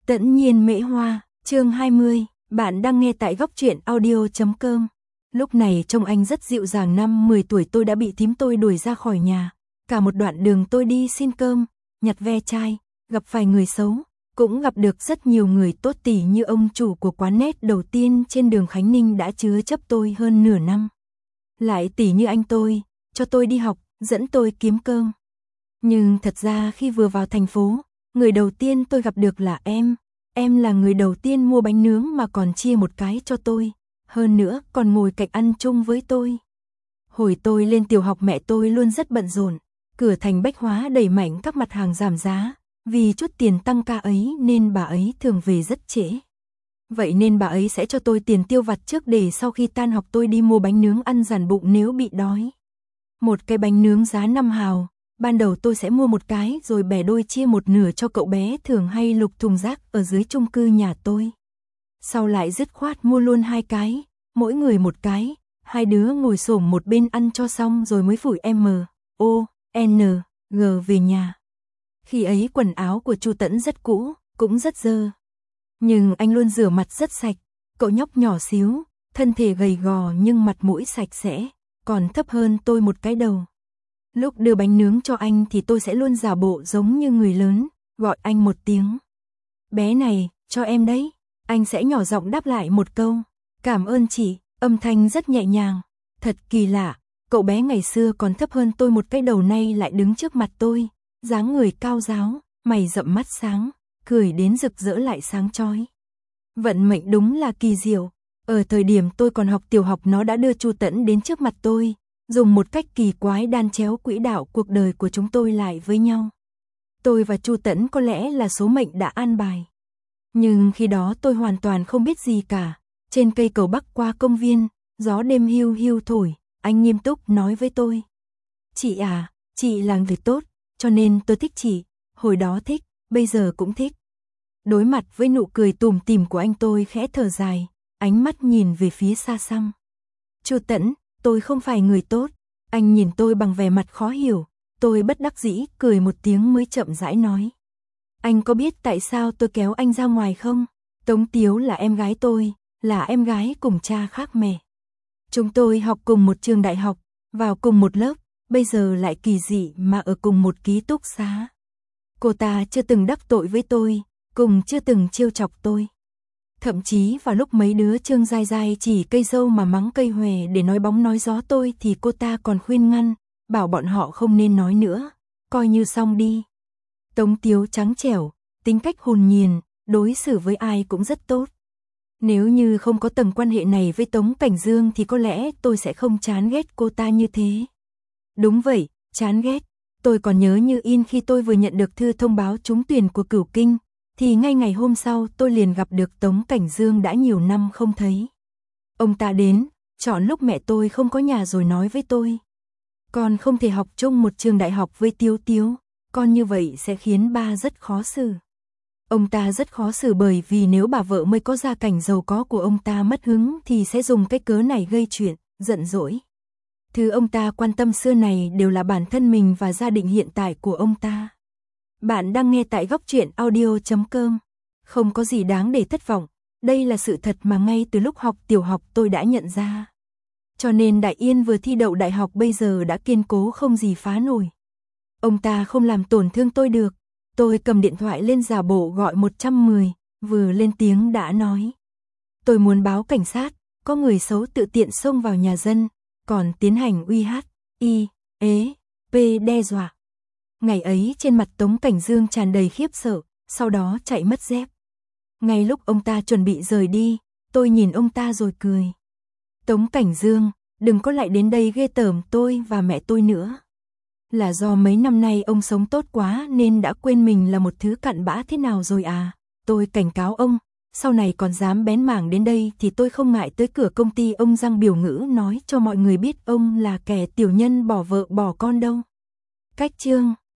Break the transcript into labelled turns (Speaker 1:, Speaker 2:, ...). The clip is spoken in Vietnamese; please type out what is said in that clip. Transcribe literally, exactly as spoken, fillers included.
Speaker 1: Tẫn nhiên mễ hoa, chương hai mươi, bạn đang nghe tại góc truyện audio chấm com. Lúc này trông anh rất dịu dàng, năm mười tuổi tôi đã bị thím tôi đuổi ra khỏi nhà. Cả một đoạn đường tôi đi xin cơm, nhặt ve chai, gặp phải người xấu, cũng gặp được rất nhiều người tốt, tỉ như ông chủ của quán nét đầu tiên trên đường Khánh Ninh đã chứa chấp tôi hơn nửa năm. Lại tỉ như anh tôi, cho tôi đi học, dẫn tôi kiếm cơm. Nhưng thật ra khi vừa vào thành phố, người đầu tiên tôi gặp được là em. Em là người đầu tiên mua bánh nướng mà còn chia một cái cho tôi. Hơn nữa còn ngồi cạnh ăn chung với tôi. Hồi tôi lên tiểu học mẹ tôi luôn rất bận rộn. Cửa thành Bách Hóa đẩy mạnh các mặt hàng giảm giá. Vì chút tiền tăng ca ấy nên bà ấy thường về rất trễ. Vậy nên bà ấy sẽ cho tôi tiền tiêu vặt trước để sau khi tan học tôi đi mua bánh nướng ăn dàn bụng nếu bị đói. Một cái bánh nướng giá năm hào. Ban đầu tôi sẽ mua một cái rồi bẻ đôi chia một nửa cho cậu bé thường hay lục thùng rác ở dưới chung cư nhà tôi. Sau lại dứt khoát mua luôn hai cái, mỗi người một cái, hai đứa ngồi xổm một bên ăn cho xong rồi mới phủi M, O, N, G về nhà. Khi ấy quần áo của Chu Tẫn rất cũ, cũng rất dơ. Nhưng anh luôn rửa mặt rất sạch, cậu nhóc nhỏ xíu, thân thể gầy gò nhưng mặt mũi sạch sẽ, còn thấp hơn tôi một cái đầu. Lúc đưa bánh nướng cho anh thì tôi sẽ luôn giả bộ giống như người lớn, gọi anh một tiếng. Bé này, cho em đấy. Anh sẽ nhỏ giọng đáp lại một câu. Cảm ơn chị, âm thanh rất nhẹ nhàng. Thật kỳ lạ, cậu bé ngày xưa còn thấp hơn tôi một cái đầu nay lại đứng trước mặt tôi. Dáng người cao ráo, mày rậm mắt sáng, cười đến rực rỡ lại sáng chói. Vận mệnh đúng là kỳ diệu. Ở thời điểm tôi còn học tiểu học nó đã đưa Chu Tẫn đến trước mặt tôi. Dùng một cách kỳ quái đan chéo quỹ đạo cuộc đời của chúng tôi lại với nhau. Tôi và Chu Tẫn có lẽ là số mệnh đã an bài. Nhưng khi đó tôi hoàn toàn không biết gì cả. Trên cây cầu bắc qua công viên, gió đêm hiu hiu thổi, anh nghiêm túc nói với tôi. Chị à, chị là người tốt, cho nên tôi thích chị. Hồi đó thích, bây giờ cũng thích. Đối mặt với nụ cười tủm tỉm của anh tôi khẽ thở dài, ánh mắt nhìn về phía xa xăm. Chu Tẫn, tôi không phải người tốt. Anh nhìn tôi bằng vẻ mặt khó hiểu. Tôi bất đắc dĩ cười một tiếng mới chậm rãi nói. Anh có biết tại sao tôi kéo anh ra ngoài không? Tống Tiếu là em gái tôi, là em gái cùng cha khác mẹ. Chúng tôi học cùng một trường đại học, vào cùng một lớp, bây giờ lại kỳ dị mà ở cùng một ký túc xá. Cô ta chưa từng đắc tội với tôi, cùng chưa từng trêu chọc tôi. Thậm chí vào lúc mấy đứa Trương dai dai chỉ cây dâu mà mắng cây hòe để nói bóng nói gió tôi thì cô ta còn khuyên ngăn, bảo bọn họ không nên nói nữa, coi như xong đi. Tống Tiếu trắng trẻo, tính cách hồn nhiên, đối xử với ai cũng rất tốt. Nếu như không có tầng quan hệ này với Tống Cảnh Dương thì có lẽ tôi sẽ không chán ghét cô ta như thế. Đúng vậy, chán ghét. Tôi còn nhớ như in khi tôi vừa nhận được thư thông báo trúng tuyển của Cửu Kinh. Thì ngay ngày hôm sau tôi liền gặp được Tống Cảnh Dương đã nhiều năm không thấy. Ông ta đến, chọn lúc mẹ tôi không có nhà rồi nói với tôi. Con không thể học chung một trường đại học với Tiếu Tiếu, con như vậy sẽ khiến ba rất khó xử. Ông ta rất khó xử bởi vì nếu bà vợ mới có gia cảnh giàu có của ông ta mất hứng thì sẽ dùng cái cớ này gây chuyện, giận dỗi. Thứ ông ta quan tâm xưa này đều là bản thân mình và gia đình hiện tại của ông ta. Bạn đang nghe tại góc truyện audio chấm com. Không có gì đáng để thất vọng. Đây là sự thật mà ngay từ lúc học tiểu học tôi đã nhận ra. Cho nên Đại Yên vừa thi đậu đại học bây giờ đã kiên cố không gì phá nổi. Ông ta không làm tổn thương tôi được. Tôi cầm điện thoại lên giả bộ gọi một một không, vừa lên tiếng đã nói. Tôi muốn báo cảnh sát, có người xấu tự tiện xông vào nhà dân, còn tiến hành uy hiếp, y, ế, p đe dọa. Ngày ấy trên mặt Tống Cảnh Dương tràn đầy khiếp sợ, sau đó chạy mất dép. Ngay lúc ông ta chuẩn bị rời đi, tôi nhìn ông ta rồi cười. Tống Cảnh Dương, đừng có lại đến đây ghê tởm tôi và mẹ tôi nữa. Là do mấy năm nay ông sống tốt quá nên đã quên mình là một thứ cặn bã thế nào rồi à. Tôi cảnh cáo ông, sau này còn dám bén mảng đến đây thì tôi không ngại tới cửa công ty ông giăng biểu ngữ nói cho mọi người biết ông là kẻ tiểu nhân bỏ vợ bỏ con đâu. Cách chương